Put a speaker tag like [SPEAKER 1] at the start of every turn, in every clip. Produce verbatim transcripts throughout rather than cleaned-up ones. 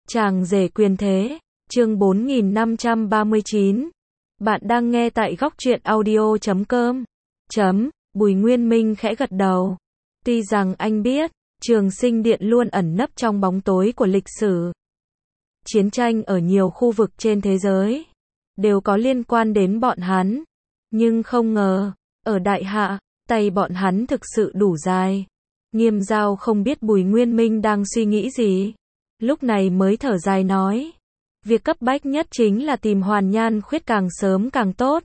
[SPEAKER 1] Chàng rể quyền thế, chương bốn nghìn năm trăm ba mươi chín. Bạn đang nghe tại góc truyện audio chấm com. Chấm, Bùi Nguyên Minh khẽ gật đầu. Tuy rằng anh biết, Trường Sinh Điện luôn ẩn nấp trong bóng tối của lịch sử. Chiến tranh ở nhiều khu vực trên thế giới đều có liên quan đến bọn hắn, nhưng không ngờ, ở Đại Hạ, tay bọn hắn thực sự đủ dài. Nghiêm Giao không biết Bùi Nguyên Minh đang suy nghĩ gì, lúc này mới thở dài nói, việc cấp bách nhất chính là tìm Hoàn Nhan Khuyết càng sớm càng tốt.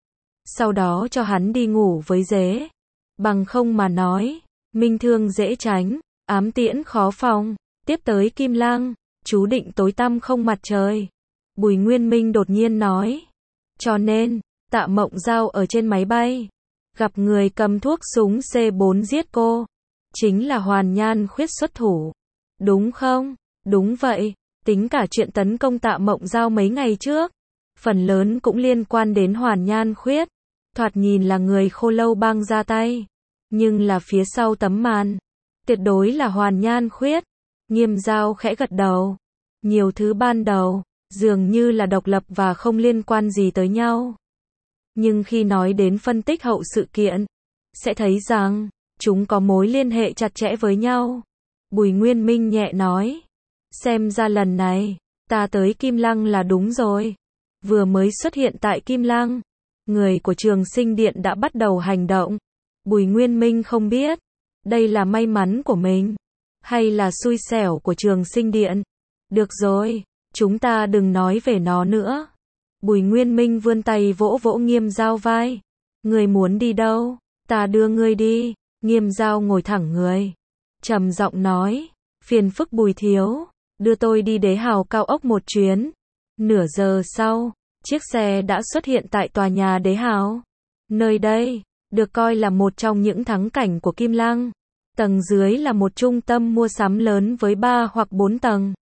[SPEAKER 1] Sau đó cho hắn đi ngủ với dế, bằng không mà nói, minh thương dễ tránh, ám tiễn khó phòng, tiếp tới Kim Lăng, chú định tối tăm không mặt trời. Bùi Nguyên Minh đột nhiên nói, cho nên, Tạ Mộng Giao ở trên máy bay, gặp người cầm thuốc súng C bốn giết cô, chính là Hoàn Nhan Khuyết xuất thủ, đúng không? Đúng vậy, tính cả chuyện tấn công Tạ Mộng Giao mấy ngày trước, phần lớn cũng liên quan đến Hoàn Nhan Khuyết, thoạt nhìn là người Khô Lâu Bang ra tay, nhưng là phía sau tấm màn, tuyệt đối là Hoàn Nhan Khuyết. Nghiêm Giao khẽ gật đầu, nhiều thứ ban đầu, dường như là độc lập và không liên quan gì tới nhau. Nhưng khi nói đến phân tích hậu sự kiện, sẽ thấy rằng, chúng có mối liên hệ chặt chẽ với nhau. Bùi Nguyên Minh nhẹ nói, xem ra lần này, ta tới Kim Lăng là đúng rồi. Vừa mới xuất hiện tại Kim Lăng, người của Trường Sinh Điện đã bắt đầu hành động. Bùi Nguyên Minh không biết, đây là may mắn của mình, hay là xui xẻo của Trường Sinh Điện. Được rồi, chúng ta đừng nói về nó nữa. Bùi Nguyên Minh vươn tay vỗ vỗ Nghiêm Giao vai. Người muốn đi đâu? Ta đưa ngươi đi. Nghiêm Giao ngồi thẳng người, trầm giọng nói, phiền phức Bùi thiếu, đưa tôi đi Đế Hào cao ốc một chuyến. Nửa giờ sau, chiếc xe đã xuất hiện tại tòa nhà Đế Hào. Nơi đây, được coi là một trong những thắng cảnh của Kim Lăng. Tầng dưới là một trung tâm mua sắm lớn với ba hoặc bốn tầng,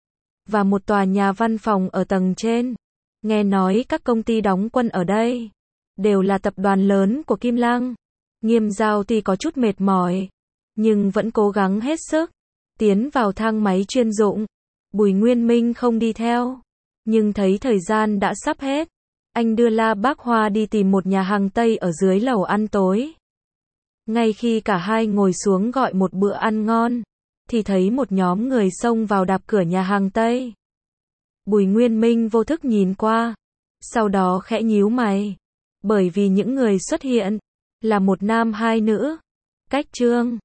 [SPEAKER 1] và một tòa nhà văn phòng ở tầng trên. Nghe nói các công ty đóng quân ở đây đều là tập đoàn lớn của Kim Lăng. Nghiêm Giao tuy có chút mệt mỏi, nhưng vẫn cố gắng hết sức tiến vào thang máy chuyên dụng. Bùi Nguyên Minh không đi theo, nhưng thấy thời gian đã sắp hết, anh đưa La Bác Hoa đi tìm một nhà hàng Tây ở dưới lầu ăn tối. Ngay khi cả hai ngồi xuống gọi một bữa ăn ngon, thì thấy một nhóm người xông vào đạp cửa nhà hàng Tây. Bùi Nguyên Minh vô thức nhìn qua, sau đó khẽ nhíu mày, bởi vì những người xuất hiện là một nam hai nữ. Cách Trương